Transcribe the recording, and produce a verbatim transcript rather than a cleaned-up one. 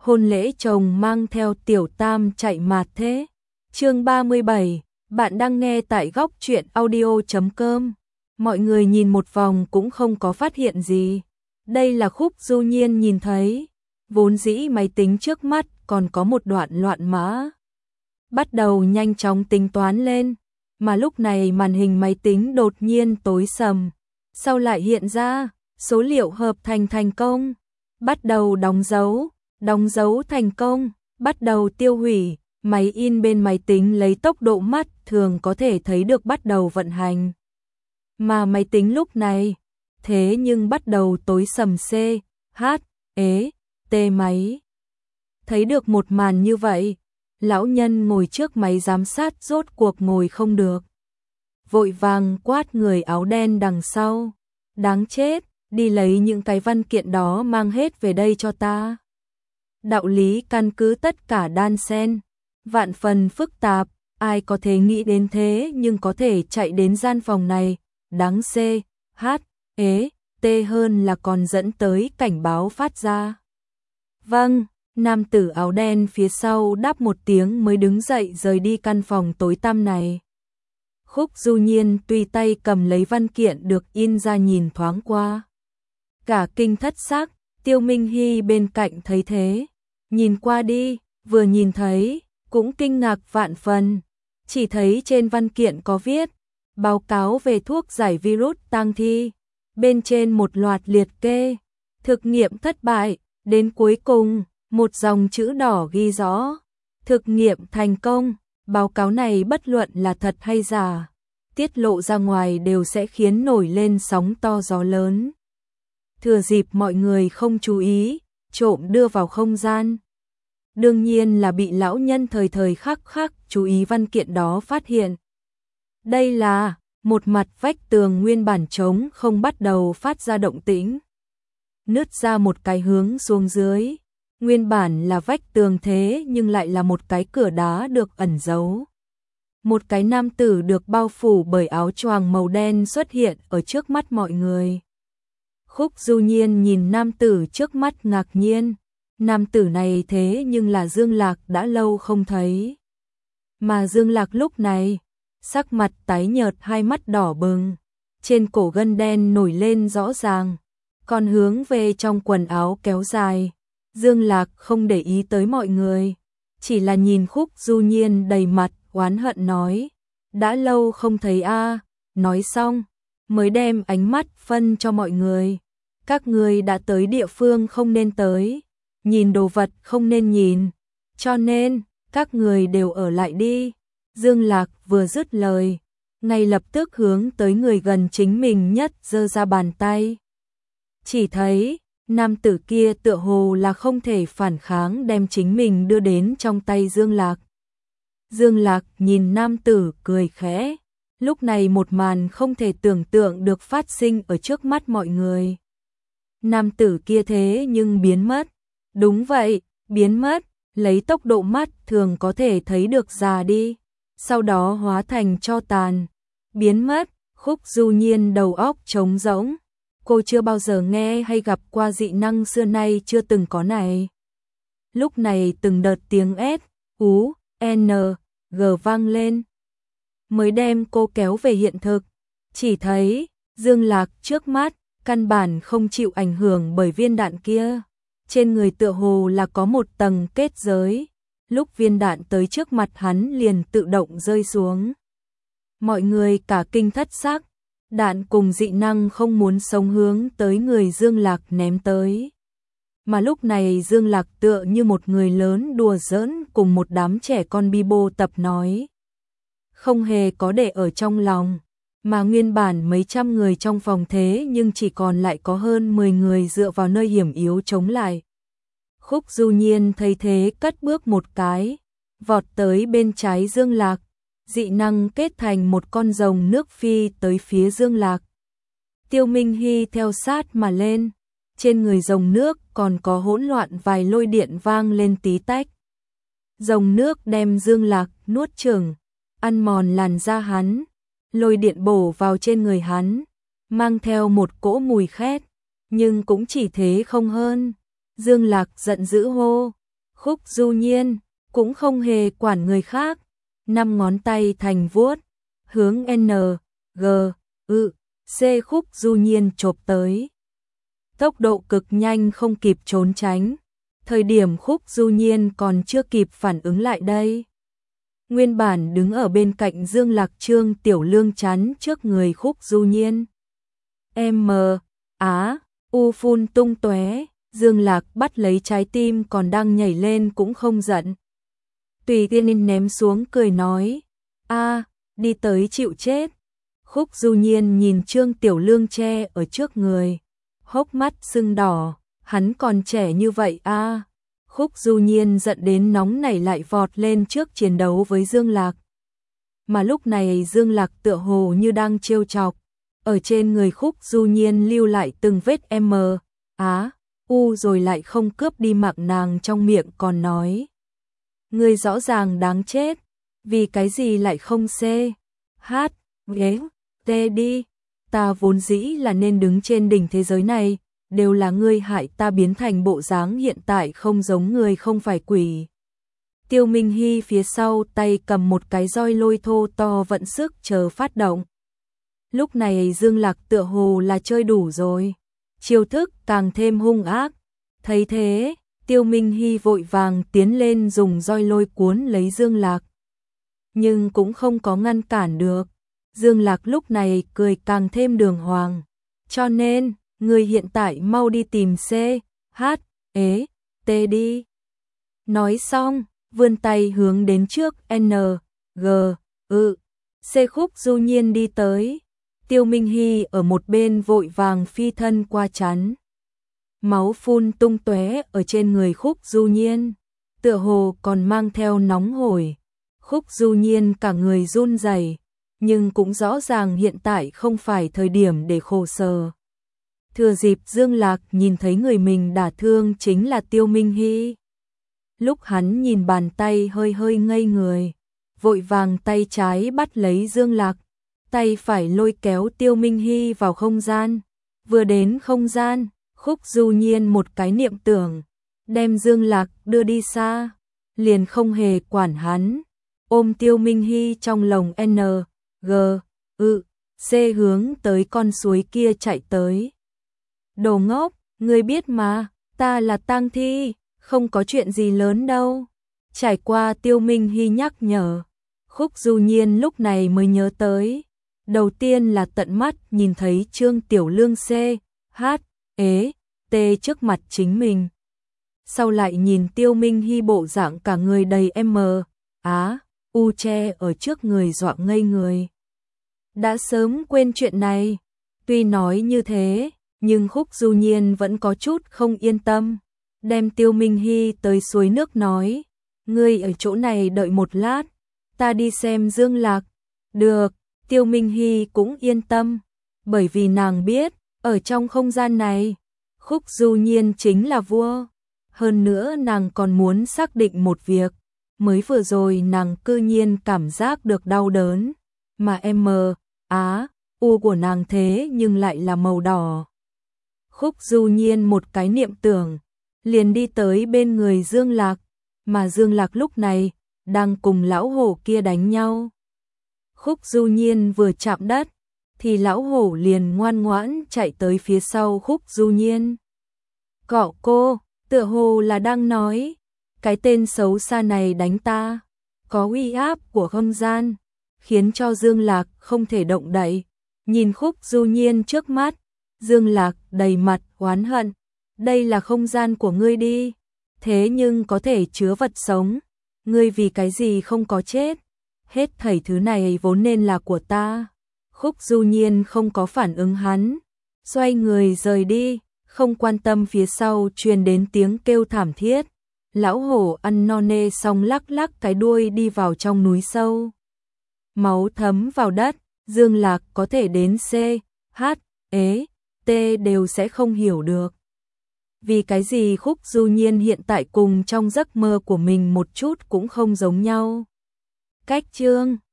hôn lễ chồng mang theo tiểu tam chạy mạt thế. Chương ba mươi bảy, bạn đang nghe tại góc truyện audio chấm com. Mọi người nhìn một vòng cũng không có phát hiện gì. Đây là Khúc Du Nhiên nhìn thấy, vốn dĩ máy tính trước mắt còn có một đoạn loạn mã. Bắt đầu nhanh chóng tính toán lên, mà lúc này màn hình máy tính đột nhiên tối sầm. Sau lại hiện ra, số liệu hợp thành thành công, bắt đầu đóng dấu, đóng dấu thành công, bắt đầu tiêu hủy, máy in bên máy tính lấy tốc độ mắt thường có thể thấy được bắt đầu vận hành. Mà máy tính lúc này, thế nhưng bắt đầu tối sầm C, H, ế, T máy. Thấy được một màn như vậy, lão nhân ngồi trước máy giám sát rốt cuộc ngồi không được. Vội vàng quát người áo đen đằng sau. Đáng chết, đi lấy những cái văn kiện đó mang hết về đây cho ta. Đạo lý căn cứ tất cả đan xen, vạn phần phức tạp, ai có thể nghĩ đến thế nhưng có thể chạy đến gian phòng này, đáng C, H, ế, T hơn là còn dẫn tới cảnh báo phát ra. Vâng, nam tử áo đen phía sau đáp một tiếng mới đứng dậy rời đi căn phòng tối tăm này. Khúc Du Nhiên tùy tay cầm lấy văn kiện được in ra nhìn thoáng qua. Cả kinh thất xác, Tiêu Minh Hy bên cạnh thấy thế. Nhìn qua đi, vừa nhìn thấy, cũng kinh ngạc vạn phần. Chỉ thấy trên văn kiện có viết, báo cáo về thuốc giải virus tang thi. Bên trên một loạt liệt kê, thực nghiệm thất bại, đến cuối cùng, một dòng chữ đỏ ghi rõ. Thực nghiệm thành công. Báo cáo này bất luận là thật hay giả, tiết lộ ra ngoài đều sẽ khiến nổi lên sóng to gió lớn. Thừa dịp mọi người không chú ý, trộm đưa vào không gian. Đương nhiên là bị lão nhân thời thời khắc khắc chú ý văn kiện đó phát hiện. Đây là một mặt vách tường nguyên bản trống không bắt đầu phát ra động tĩnh. Nứt ra một cái hướng xuống dưới. Nguyên bản là vách tường thế nhưng lại là một cái cửa đá được ẩn giấu. Một cái nam tử được bao phủ bởi áo choàng màu đen xuất hiện ở trước mắt mọi người. Khúc Du Nhiên nhìn nam tử trước mắt ngạc nhiên. Nam tử này thế nhưng là Dương Lạc đã lâu không thấy. Mà Dương Lạc lúc này, sắc mặt tái nhợt, hai mắt đỏ bừng. Trên cổ gân đen nổi lên rõ ràng, còn hướng về trong quần áo kéo dài. Dương Lạc không để ý tới mọi người, chỉ là nhìn Khúc Du Nhiên đầy mặt oán hận nói, đã lâu không thấy a. Nói xong, mới đem ánh mắt phân cho mọi người. Các người đã tới địa phương không nên tới, nhìn đồ vật không nên nhìn, cho nên, các người đều ở lại đi. Dương Lạc vừa dứt lời, ngay lập tức hướng tới người gần chính mình nhất giơ ra bàn tay. Chỉ thấy nam tử kia tựa hồ là không thể phản kháng đem chính mình đưa đến trong tay Dương Lạc. Dương Lạc nhìn nam tử cười khẽ, lúc này một màn không thể tưởng tượng được phát sinh ở trước mắt mọi người. Nam tử kia thế nhưng biến mất. Đúng vậy, biến mất, lấy tốc độ mắt thường có thể thấy được già đi, sau đó hóa thành tro tàn. Biến mất, Khúc Du Nhiên đầu óc trống rỗng. Cô chưa bao giờ nghe hay gặp qua dị năng xưa nay chưa từng có này. Lúc này từng đợt tiếng S, U, N, G vang lên, mới đem cô kéo về hiện thực. Chỉ thấy, Dương Lạc trước mắt, căn bản không chịu ảnh hưởng bởi viên đạn kia. Trên người tựa hồ là có một tầng kết giới. Lúc viên đạn tới trước mặt hắn liền tự động rơi xuống. Mọi người cả kinh thất xác. Đạn cùng dị năng không muốn sống hướng tới người Dương Lạc ném tới. Mà lúc này Dương Lạc tựa như một người lớn đùa giỡn cùng một đám trẻ con bi bô tập nói. Không hề có để ở trong lòng, mà nguyên bản mấy trăm người trong phòng thế nhưng chỉ còn lại có hơn mười người dựa vào nơi hiểm yếu chống lại. Khúc Du Nhiên thấy thế cất bước một cái, vọt tới bên trái Dương Lạc. Dị năng kết thành một con rồng nước phi tới phía Dương Lạc. Tiêu Minh Hy theo sát mà lên, trên người rồng nước còn có hỗn loạn vài lôi điện vang lên tí tách. Rồng nước đem Dương Lạc nuốt chửng, ăn mòn làn da hắn, lôi điện bổ vào trên người hắn, mang theo một cỗ mùi khét, nhưng cũng chỉ thế không hơn. Dương Lạc giận dữ hô, Khúc Du Nhiên cũng không hề quản người khác, năm ngón tay thành vuốt, hướng N, G, ư, C Khúc Du Nhiên chộp tới. Tốc độ cực nhanh không kịp trốn tránh, thời điểm Khúc Du Nhiên còn chưa kịp phản ứng lại đây. Nguyên bản đứng ở bên cạnh Dương Lạc Trương Tiểu Lương chắn trước người Khúc Du Nhiên. M, Á, U phun tung tóe, Dương Lạc bắt lấy trái tim còn đang nhảy lên cũng không giận. Tùy tiên ném xuống cười nói, a đi tới chịu chết. Khúc Du Nhiên nhìn Trương Tiểu Lương che ở trước người, hốc mắt sưng đỏ, hắn còn trẻ như vậy a à. Khúc Du Nhiên giận đến nóng nảy lại vọt lên trước chiến đấu với Dương Lạc. Mà lúc này Dương Lạc tựa hồ như đang trêu chọc, ở trên người Khúc Du Nhiên lưu lại từng vết M, Á, U rồi lại không cướp đi mạng nàng, trong miệng còn nói. Ngươi rõ ràng đáng chết, vì cái gì lại không C, H, ghế, T đi, ta vốn dĩ là nên đứng trên đỉnh thế giới này, đều là ngươi hại ta biến thành bộ dáng hiện tại không giống người không phải quỷ. Tiêu Minh Hy phía sau tay cầm một cái roi lôi thô to vận sức chờ phát động. Lúc này Dương Lạc tựa hồ là chơi đủ rồi, chiêu thức càng thêm hung ác. Thấy thế, Tiêu Minh Hy vội vàng tiến lên dùng roi lôi cuốn lấy Dương Lạc. Nhưng cũng không có ngăn cản được. Dương Lạc lúc này cười càng thêm đường hoàng. Cho nên, người hiện tại mau đi tìm C, H, ế, T đi. Nói xong, vươn tay hướng đến trước N, G, ư, C Khúc Du Nhiên đi tới. Tiêu Minh Hy ở một bên vội vàng phi thân qua chắn. Máu phun tung tóe ở trên người Khúc Du Nhiên, tựa hồ còn mang theo nóng hổi. Khúc Du Nhiên cả người run rẩy, nhưng cũng rõ ràng hiện tại không phải thời điểm để khổ sở. Thừa dịp Dương Lạc nhìn thấy người mình đả thương chính là Tiêu Minh Hy. Lúc hắn nhìn bàn tay hơi hơi ngây người, vội vàng tay trái bắt lấy Dương Lạc, tay phải lôi kéo Tiêu Minh Hy vào không gian. Vừa đến không gian, Khúc Du Nhiên một cái niệm tưởng, đem Dương Lạc đưa đi xa, liền không hề quản hắn, ôm Tiêu Minh Hy trong lồng N, G, ư, C hướng tới con suối kia chạy tới. Đồ ngốc, ngươi biết mà, ta là tang thi, không có chuyện gì lớn đâu. Trải qua Tiêu Minh Hy nhắc nhở, Khúc Du Nhiên lúc này mới nhớ tới. Đầu tiên là tận mắt nhìn thấy Trương Tiểu Lương C, H, ế, T trước mặt chính mình. Sau lại nhìn Tiêu Minh Hy bộ dạng cả người đầy M, Á, U che ở trước người dọa ngây người. Đã sớm quên chuyện này. Tuy nói như thế, nhưng Khúc Du Nhiên vẫn có chút không yên tâm. Đem Tiêu Minh Hy tới suối nước nói, ngươi ở chỗ này đợi một lát, ta đi xem Dương Lạc. Được, Tiêu Minh Hy cũng yên tâm, bởi vì nàng biết, ở trong không gian này, Khúc Du Nhiên chính là vua. Hơn nữa nàng còn muốn xác định một việc, mới vừa rồi nàng cư nhiên cảm giác được đau đớn, mà M, Á, U của nàng thế nhưng lại là màu đỏ. Khúc Du Nhiên một cái niệm tưởng, liền đi tới bên người Dương Lạc, mà Dương Lạc lúc này đang cùng lão hổ kia đánh nhau. Khúc Du Nhiên vừa chạm đất, thì lão hổ liền ngoan ngoãn chạy tới phía sau Khúc Du Nhiên. Cọ cô, tựa hồ là đang nói, cái tên xấu xa này đánh ta, có uy áp của không gian, khiến cho Dương Lạc không thể động đậy. Nhìn Khúc Du Nhiên trước mắt, Dương Lạc đầy mặt oán hận, đây là không gian của ngươi đi, thế nhưng có thể chứa vật sống, ngươi vì cái gì không có chết, hết thảy thứ này vốn nên là của ta. Khúc Du Nhiên không có phản ứng hắn, xoay người rời đi, không quan tâm phía sau truyền đến tiếng kêu thảm thiết. Lão hổ ăn no nê xong lắc lắc cái đuôi đi vào trong núi sâu. Máu thấm vào đất, Dương Lạc có thể đến C, H, ế, T đều sẽ không hiểu được. Vì cái gì Khúc Du Nhiên hiện tại cùng trong giấc mơ của mình một chút cũng không giống nhau. Cách chương